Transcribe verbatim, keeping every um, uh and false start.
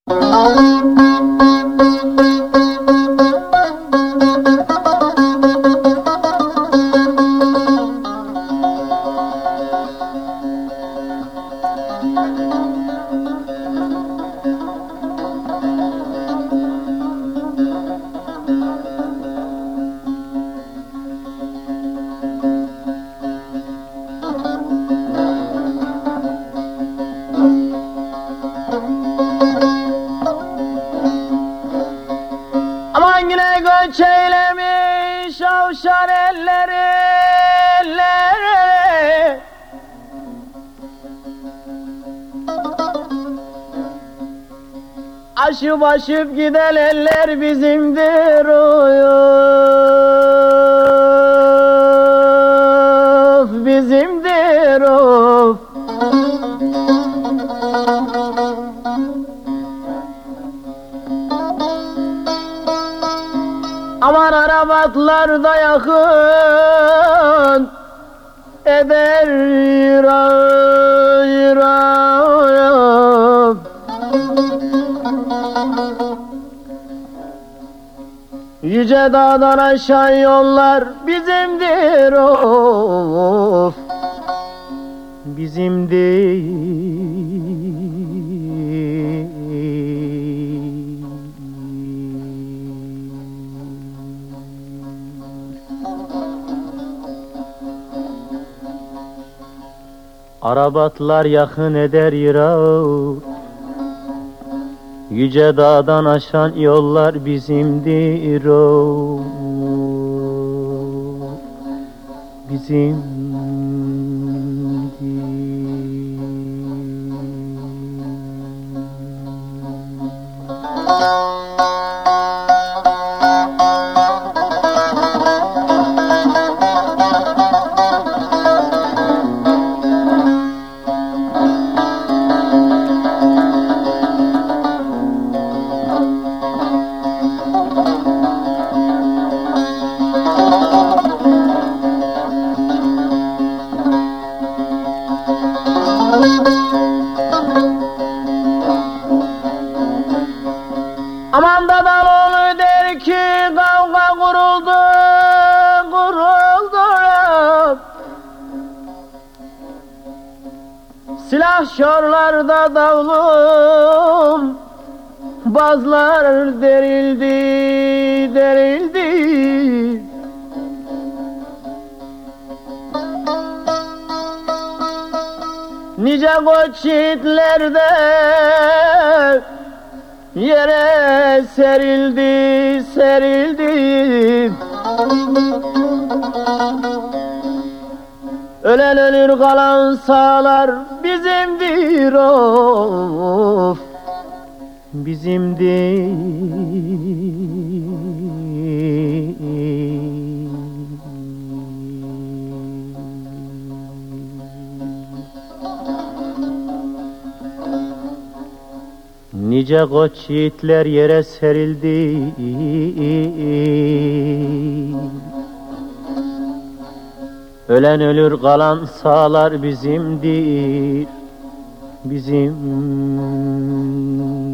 Aman yine göç eylemiş avşar elleri, elleri. Aşıp aşıp giden eller bizimdir of, bizimdir of. Aman arabatlarda yakın eder yıra yıra. Yüce dağdan aşağı yollar bizimdir of, bizimdir. Arabatlar yakın eder yırağı, yüce dağdan aşan yollar bizimdir o, bizimdir. Aman da Daloğlu der ki kavga kuruldu, kuruldu. Silah şorlarda davlum, bazlar derildi, derildi. Nice koç yiğitlerde yere serildi, serildi. Ölen ölür kalan sağlar bizimdir of, bizimdir. Nice koç yiğitler yere serildi, ölen ölür kalan sağlar bizimdir, bizim.